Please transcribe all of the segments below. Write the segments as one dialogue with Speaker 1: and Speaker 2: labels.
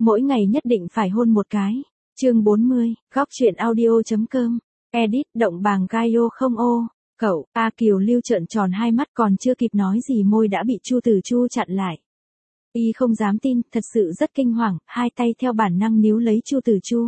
Speaker 1: mỗi ngày nhất định phải hôn một cái. Chương 40, góc truyện audio.com. Edit, động bàng Gaio không ô. Cậu, Kiều Lưu trợn tròn hai mắt còn chưa kịp nói gì môi đã bị Chu Tử Chu chặn lại. Y không dám tin, thật sự rất kinh hoàng, hai tay theo bản năng níu lấy Chu Tử Chu.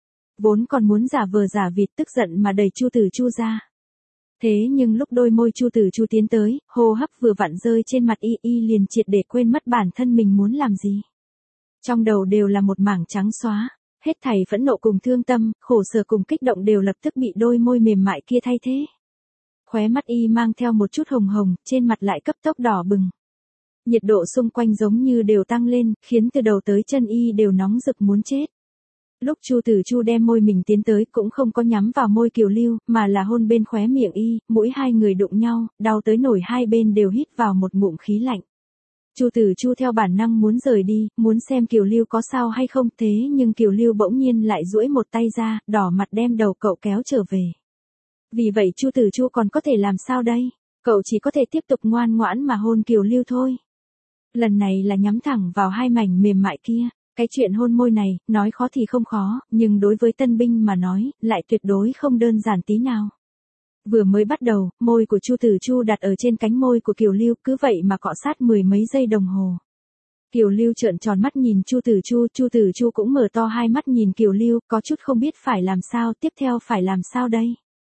Speaker 1: Vốn còn muốn giả vờ giả vịt tức giận mà đẩy Chu Tử Chu ra. Thế nhưng lúc đôi môi Chu Tử Chu tiến tới, hô hấp vừa vặn rơi trên mặt y liền triệt để quên mất bản thân mình muốn làm gì. Trong đầu đều là một mảng trắng xóa, hết thảy phẫn nộ cùng thương tâm, khổ sở cùng kích động đều lập tức bị đôi môi mềm mại kia thay thế. Khóe mắt y mang theo một chút hồng hồng, trên mặt lại cấp tốc đỏ bừng. Nhiệt độ xung quanh giống như đều tăng lên, khiến từ đầu tới chân y đều nóng rực muốn chết. Lúc Chu Tử Chu đem môi mình tiến tới cũng không có nhắm vào môi Kiều Lưu, mà là hôn bên khóe miệng y, mũi hai người đụng nhau, đau tới nổi hai bên đều hít vào một ngụm khí lạnh. Chu Tử Chu theo bản năng muốn rời đi, muốn xem Kiều Lưu có sao hay không, thế nhưng Kiều Lưu bỗng nhiên lại duỗi một tay ra, đỏ mặt đem đầu cậu kéo trở về. Vì vậy Chu Tử Chu còn có thể làm sao đây? Cậu chỉ có thể tiếp tục ngoan ngoãn mà hôn Kiều Lưu thôi. Lần này là nhắm thẳng vào hai mảnh mềm mại kia. Cái chuyện hôn môi này, nói khó thì không khó, nhưng đối với tân binh mà nói, lại tuyệt đối không đơn giản tí nào. Vừa mới bắt đầu, môi của Chu Tử Chu đặt ở trên cánh môi của Kiều Lưu, cứ vậy mà cọ sát mười mấy giây đồng hồ. Kiều Lưu trợn tròn mắt nhìn Chu Tử Chu cũng mở to hai mắt nhìn Kiều Lưu, có chút không biết phải làm sao, tiếp theo phải làm sao đây.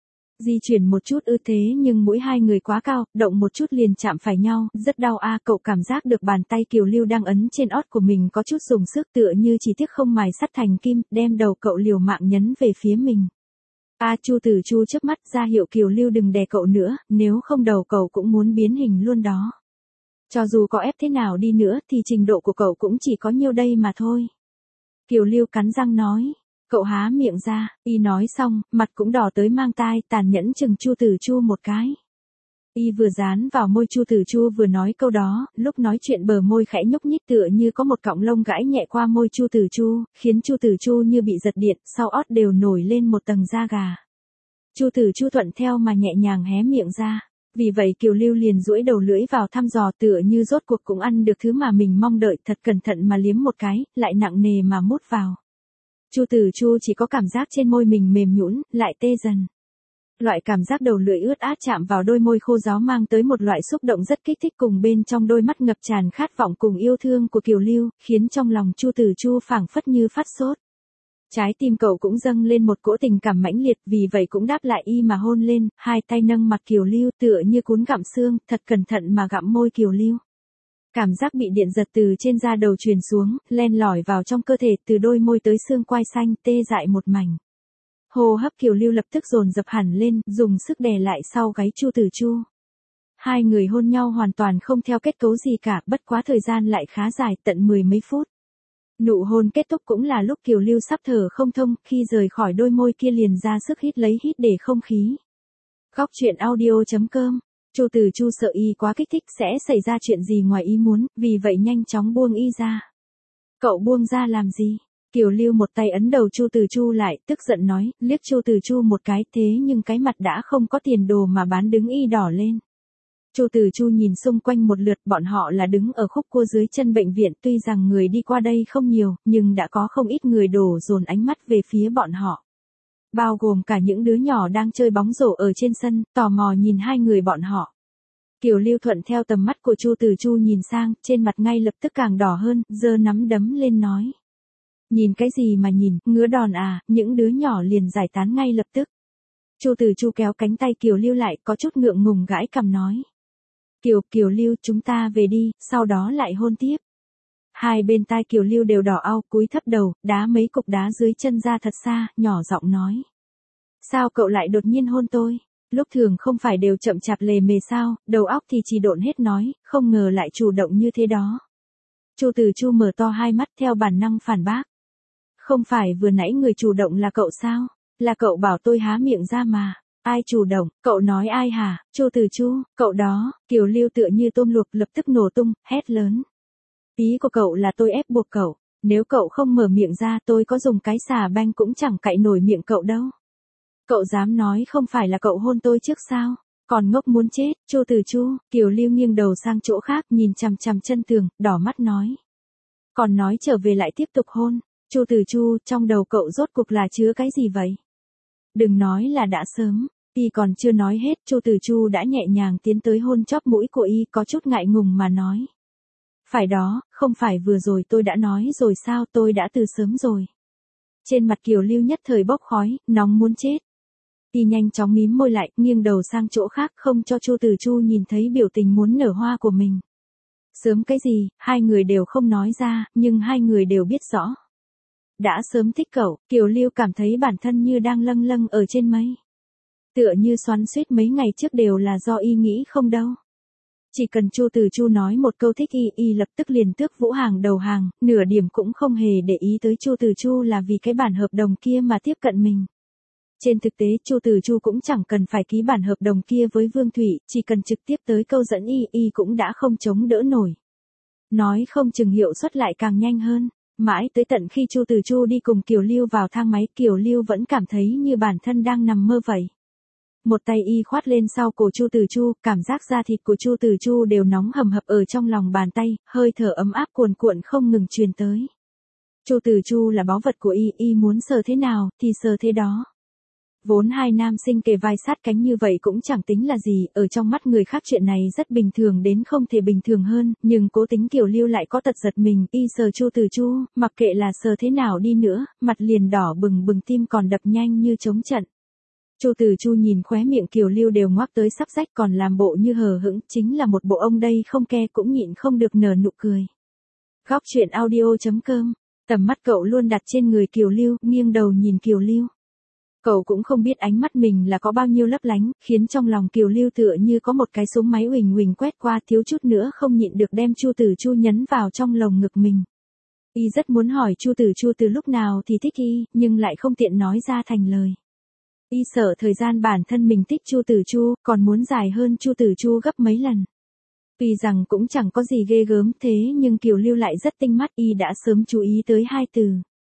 Speaker 1: Di chuyển một chút thế nhưng mũi hai người quá cao, động một chút liền chạm phải nhau, rất đau cậu cảm giác được bàn tay Kiều Lưu đang ấn trên ót của mình có chút dùng sức tựa như chỉ tiếc không mài sắt thành kim, đem đầu cậu liều mạng nhấn về phía mình. Chu Tử Chu chớp mắt ra hiệu Kiều Lưu đừng đè cậu nữa, nếu không đầu cậu cũng muốn biến hình luôn đó. Cho dù có ép thế nào đi nữa thì trình độ của cậu cũng chỉ có nhiêu đây mà thôi. Kiều Lưu cắn răng nói. Cậu há miệng ra, y nói xong, mặt cũng đỏ tới mang tai, tàn nhẫn chừng Chu Tử Chu một cái. Y vừa dán vào môi Chu Tử Chu vừa nói câu đó, lúc nói chuyện bờ môi khẽ nhúc nhích tựa như có một cọng lông gãi nhẹ qua môi Chu Tử Chu, khiến Chu Tử Chu như bị giật điện, sau ót đều nổi lên một tầng da gà. Chu Tử Chu thuận theo mà nhẹ nhàng hé miệng ra. Vì vậy Kiều Lưu liền duỗi đầu lưỡi vào thăm dò tựa như rốt cuộc cũng ăn được thứ mà mình mong đợi, thật cẩn thận mà liếm một cái, lại nặng nề mà mút vào. Chu Tử Chu chỉ có cảm giác trên môi mình mềm nhũn, lại tê dần. Loại cảm giác đầu lưỡi ướt át chạm vào đôi môi khô ráo mang tới một loại xúc động rất kích thích cùng bên trong đôi mắt ngập tràn khát vọng cùng yêu thương của Kiều Lưu, khiến trong lòng Chu Tử Chu phảng phất như phát sốt. Trái tim cậu cũng dâng lên một cỗ tình cảm mãnh liệt, vì vậy cũng đáp lại y mà hôn lên, hai tay nâng mặt Kiều Lưu tựa như cuốn gặm xương, thật cẩn thận mà gặm môi Kiều Lưu. Cảm giác bị điện giật từ trên da đầu truyền xuống, len lỏi vào trong cơ thể, từ đôi môi tới xương quai xanh, tê dại một mảnh. Hô hấp Kiều Lưu lập tức dồn dập hẳn lên, dùng sức đè lại sau gáy Chu Tử Chu. Hai người hôn nhau hoàn toàn không theo kết cấu gì cả, bất quá thời gian lại khá dài, tận mười mấy phút. Nụ hôn kết thúc cũng là lúc Kiều Lưu sắp thở không thông, khi rời khỏi đôi môi kia liền ra sức hít để không khí. Góc truyện audio.com. Chu Tử Chu sợ y quá kích thích sẽ xảy ra chuyện gì ngoài ý muốn, vì vậy nhanh chóng buông y ra. Cậu buông ra làm gì? Kiều Lưu một tay ấn đầu Chu Tử Chu lại, tức giận nói, liếc Chu Tử Chu một cái, thế nhưng cái mặt đã không có tiền đồ mà bán đứng y đỏ lên. Chu Tử Chu nhìn xung quanh một lượt, bọn họ là đứng ở khúc cua dưới chân bệnh viện, tuy rằng người đi qua đây không nhiều, nhưng đã có không ít người đổ dồn ánh mắt về phía bọn họ. Bao gồm cả những đứa nhỏ đang chơi bóng rổ ở trên sân, tò mò nhìn hai người bọn họ. Kiều Lưu thuận theo tầm mắt của Chu Tử Chu nhìn sang, trên mặt ngay lập tức càng đỏ hơn, giơ nắm đấm lên nói. Nhìn cái gì mà nhìn, ngứa đòn những đứa nhỏ liền giải tán ngay lập tức. Chu Tử Chu kéo cánh tay Kiều Lưu lại, có chút ngượng ngùng gãi cằm nói. Kiều Lưu, chúng ta về đi, sau đó lại hôn tiếp. Hai bên tai Kiều Lưu đều đỏ au, cúi thấp đầu, đá mấy cục đá dưới chân ra thật xa, nhỏ giọng nói. Sao cậu lại đột nhiên hôn tôi? Lúc thường không phải đều chậm chạp lề mề sao, đầu óc thì chỉ độn hết nói, không ngờ lại chủ động như thế đó. Chu Tử Chu mở to hai mắt theo bản năng phản bác. Không phải vừa nãy người chủ động là cậu sao? Là cậu bảo tôi há miệng ra mà. Ai chủ động, cậu nói ai hả? Chu Tử Chu, cậu đó. Kiều Lưu tựa như tôm luộc lập tức nổ tung, hét lớn. Ý của cậu là tôi ép buộc cậu, nếu cậu không mở miệng ra tôi có dùng cái xà beng cũng chẳng cạy nổi miệng cậu đâu. Cậu dám nói không phải là cậu hôn tôi trước sao? Còn ngốc muốn chết, Chu Tử Chu. Kiều Lưu nghiêng đầu sang chỗ khác nhìn chằm chằm chân tường, đỏ mắt nói. còn nói trở về lại tiếp tục hôn. Chu Từ Chu, trong đầu cậu rốt cuộc là chứa cái gì vậy? Đừng nói là đã sớm. Y còn chưa nói hết, Chu Từ Chu đã nhẹ nhàng tiến tới hôn chóp mũi của Y, có chút ngại ngùng mà nói. Phải đó, không phải vừa rồi tôi đã nói rồi sao, tôi đã từ sớm rồi. Trên mặt Kiều Lưu nhất thời bốc khói, nóng muốn chết. Y nhanh chóng mím môi lại, nghiêng đầu sang chỗ khác, không cho Chu Từ Chu nhìn thấy biểu tình muốn nở hoa của mình. Sớm cái gì, hai người đều không nói ra, nhưng hai người đều biết rõ. Đã sớm thích cậu, Kiều Lưu cảm thấy bản thân như đang lâng lâng ở trên mây. Tựa như xoắn xuýt mấy ngày trước đều là do Y nghĩ không đâu. Chỉ cần Chu Từ Chu nói một câu thích Y lập tức liền tước Vũ Hàng đầu hàng, nửa điểm cũng không hề để ý tới Chu Từ Chu là vì cái bản hợp đồng kia mà tiếp cận mình. Trên thực tế Chu Từ Chu cũng chẳng cần phải ký bản hợp đồng kia với Vương Thủy, chỉ cần trực tiếp tới câu dẫn Y cũng đã không chống đỡ nổi. Nói không chừng hiệu suất lại càng nhanh hơn. Mãi tới tận khi Chu Từ Chu đi cùng Kiều Lưu vào thang máy, Kiều Lưu vẫn cảm thấy như bản thân đang nằm mơ vậy. Một tay Y khoát lên sau cổ Chu Từ Chu, cảm giác da thịt của Chu Từ Chu đều nóng hầm hập ở trong lòng bàn tay, hơi thở ấm áp cuồn cuộn không ngừng truyền tới. Chu Từ Chu là báu vật của Y muốn sờ thế nào thì sờ thế đó. Vốn hai nam sinh kề vai sát cánh như vậy cũng chẳng tính là gì, ở trong mắt người khác chuyện này rất bình thường đến không thể bình thường hơn, nhưng cố tính Kiều Lưu lại có tật giật mình. Y sờ Chu Từ Chu, mặc kệ là sờ thế nào đi nữa, mặt liền đỏ bừng bừng, tim còn đập nhanh như trống trận. Chu Từ Chu nhìn khóe miệng Kiều Lưu đều ngoác tới sắp rách còn làm bộ như hờ hững, chính là một bộ ông đây không ke cũng nhịn không được nở nụ cười. Góc truyện audio.com, tầm mắt cậu luôn đặt trên người Kiều Lưu, nghiêng đầu nhìn Kiều Lưu. Cậu cũng không biết ánh mắt mình là có bao nhiêu lấp lánh, khiến trong lòng Kiều Lưu tựa như có một cái súng máy huỳnh huỳnh quét qua, thiếu chút nữa không nhịn được đem Chu Từ Chu nhấn vào trong lồng ngực mình. Y rất muốn hỏi Chu Từ Chu từ lúc nào thì thích Y, nhưng lại không tiện nói ra thành lời. Y sợ thời gian bản thân mình thích Chu Từ Chu, còn muốn dài hơn Chu Từ Chu gấp mấy lần. Vì rằng cũng chẳng có gì ghê gớm thế nhưng Kiều Lưu lại rất tinh mắt, Y đã sớm chú ý tới hai từ.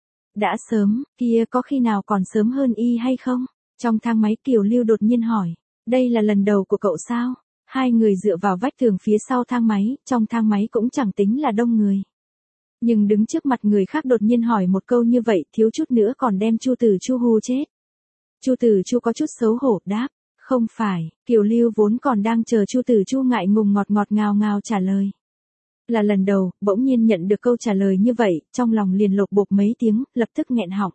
Speaker 1: Đã sớm, kia có khi nào còn sớm hơn Y hay không? Trong thang máy Kiều Lưu đột nhiên hỏi, đây là lần đầu của cậu sao? Hai người dựa vào vách tường phía sau thang máy, trong thang máy cũng chẳng tính là đông người. Nhưng đứng trước mặt người khác đột nhiên hỏi một câu như vậy, thiếu chút nữa còn đem Chu Từ Chu hù chết. Chu Từ Chu có chút xấu hổ đáp, không phải. Kiều Lưu vốn còn đang chờ Chu Từ Chu ngại ngùng ngọt ngọt ngào ngào trả lời. Là lần đầu, bỗng nhiên nhận được câu trả lời như vậy, trong lòng liền lột bột mấy tiếng, lập tức nghẹn họng.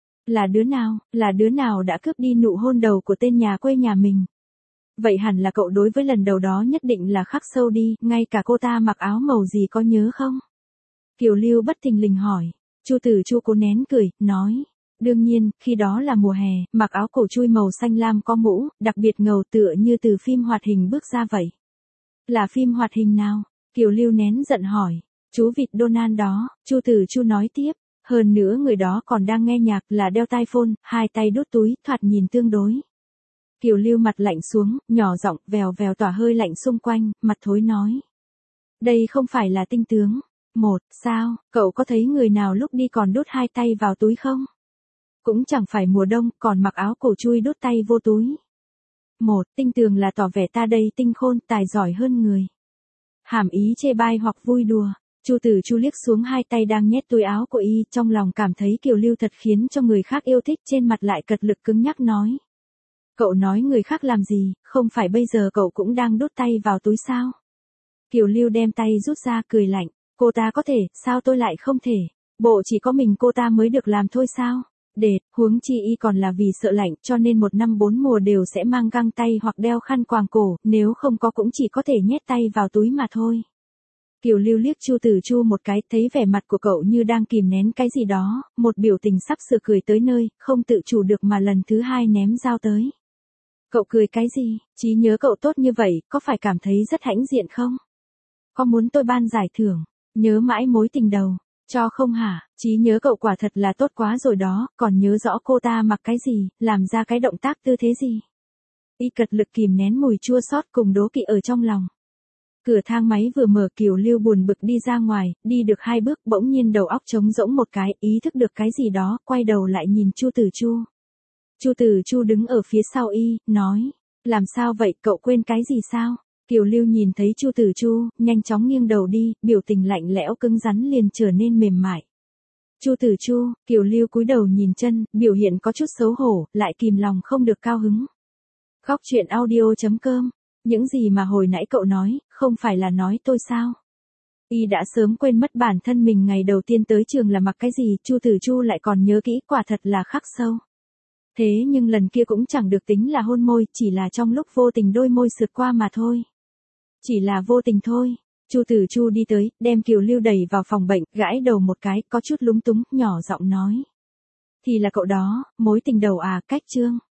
Speaker 1: Là đứa nào đã cướp đi nụ hôn đầu của tên nhà quê nhà mình? Vậy hẳn là cậu đối với lần đầu đó nhất định là khắc sâu đi, ngay cả cô ta mặc áo màu gì có nhớ không? Kiều Lưu bất thình lình hỏi. Chu Từ Chu cố nén cười, nói. Đương nhiên, khi đó là mùa hè, mặc áo cổ chui màu xanh lam có mũ, đặc biệt ngầu tựa như từ phim hoạt hình bước ra vậy. Là phim hoạt hình nào? Kiều Lưu nén giận hỏi. Chú vịt Donald đó, Chu Từ Chu nói tiếp. Hơn nữa người đó còn đang nghe nhạc, là đeo tai phone, hai tay đút túi, thoạt nhìn tương đối. Kiều Lưu mặt lạnh xuống, nhỏ giọng, vèo vèo tỏa hơi lạnh xung quanh, mặt thối nói. Đây không phải là tinh tướng. Sao, cậu có thấy người nào lúc đi còn đút hai tay vào túi không? Cũng chẳng phải mùa đông, còn mặc áo cổ chui đút tay vô túi. Tinh tường là tỏ vẻ ta đây tinh khôn, tài giỏi hơn người. Hàm ý chê bai hoặc vui đùa. Chu Từ Chu liếc xuống hai tay đang nhét túi áo của Y, trong lòng cảm thấy Kiều Lưu thật khiến cho người khác yêu thích, trên mặt lại cật lực cứng nhắc nói. Cậu nói người khác làm gì, không phải bây giờ cậu cũng đang đút tay vào túi sao? Kiều Lưu đem tay rút ra cười lạnh. Cô ta có thể, sao tôi lại không thể? Bộ chỉ có mình cô ta mới được làm thôi sao? Huống chi Y còn là vì sợ lạnh, cho nên một năm bốn mùa đều sẽ mang găng tay hoặc đeo khăn quàng cổ, nếu không có cũng chỉ có thể nhét tay vào túi mà thôi. Kiều Lưu liếc Chu Từ Chu một cái, thấy vẻ mặt của cậu như đang kìm nén cái gì đó, một biểu tình sắp sửa cười tới nơi, không tự chủ được mà lần thứ hai ném dao tới. Cậu cười cái gì? Trí nhớ cậu tốt như vậy, có phải cảm thấy rất hãnh diện không? Có muốn tôi ban giải thưởng? Nhớ mãi mối tình đầu. Cho không hả? Trí nhớ cậu quả thật là tốt quá rồi đó, còn nhớ rõ cô ta mặc cái gì, làm ra cái động tác tư thế gì. Y cật lực kìm nén mùi chua xót cùng đố kỵ ở trong lòng. Cửa thang máy vừa mở, Kiều Lưu buồn bực đi ra ngoài, đi được 2 bước bỗng nhiên đầu óc trống rỗng một cái, ý thức được cái gì đó, quay đầu lại nhìn Chu Từ Chu. Chu Từ Chu đứng ở phía sau Y, nói, làm sao vậy, cậu quên cái gì sao? Kiều Lưu nhìn thấy Chu Tử Chu, nhanh chóng nghiêng đầu đi, biểu tình lạnh lẽo cứng rắn liền trở nên mềm mại. Chu Tử Chu, Kiều Lưu cúi đầu nhìn chân, biểu hiện có chút xấu hổ, lại kìm lòng không được cao hứng. Góc chuyện audio.com, những gì mà hồi nãy cậu nói, không phải là nói tôi sao? Y đã sớm quên mất bản thân mình ngày đầu tiên tới trường là mặc cái gì, Chu Tử Chu lại còn nhớ kỹ, quả thật là khắc sâu. Thế nhưng lần kia cũng chẳng được tính là hôn môi, chỉ là trong lúc vô tình đôi môi sượt qua mà thôi. Chỉ là vô tình thôi. Chu Tử Chu đi tới, đem Kiều Lưu đẩy vào phòng bệnh, gãi đầu một cái, có chút lúng túng, nhỏ giọng nói. Thì là cậu đó, mối tình đầu à, cách Trương.